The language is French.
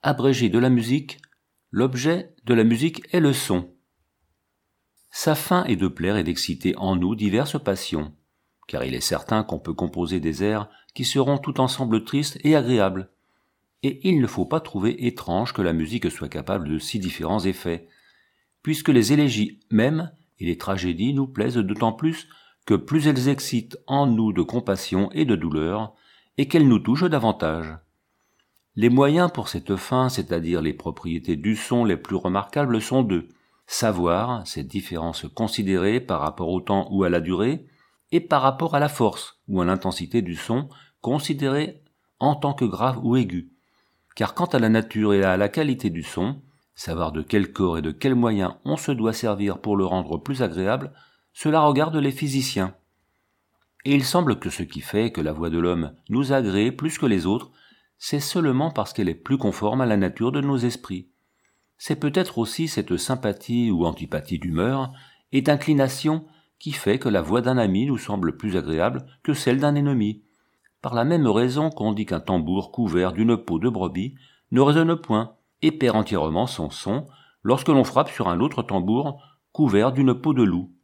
Abrégé de la musique, l'objet de la musique est le son. Sa fin est de plaire et d'exciter en nous diverses passions, car il est certain qu'on peut composer des airs qui seront tout ensemble tristes et agréables. Et il ne faut pas trouver étrange que la musique soit capable de si différents effets, puisque les élégies mêmes et les tragédies nous plaisent d'autant plus que plus elles excitent en nous de compassion et de douleur, et qu'elles nous touchent davantage. Les moyens pour cette fin, c'est-à-dire les propriétés du son les plus remarquables, sont deux. Savoir cette différence considérée par rapport au temps ou à la durée, et par rapport à la force ou à l'intensité du son considérée en tant que grave ou aigu. Car quant à la nature et à la qualité du son, savoir de quel corps et de quels moyens on se doit servir pour le rendre plus agréable, cela regarde les physiciens. Et il semble que ce qui fait que la voix de l'homme nous agrée plus que les autres, c'est seulement parce qu'elle est plus conforme à la nature de nos esprits. C'est peut-être aussi cette sympathie ou antipathie d'humeur et d'inclination qui fait que la voix d'un ami nous semble plus agréable que celle d'un ennemi. Par la même raison qu'on dit qu'un tambour couvert d'une peau de brebis ne résonne point et perd entièrement son son lorsque l'on frappe sur un autre tambour couvert d'une peau de loup.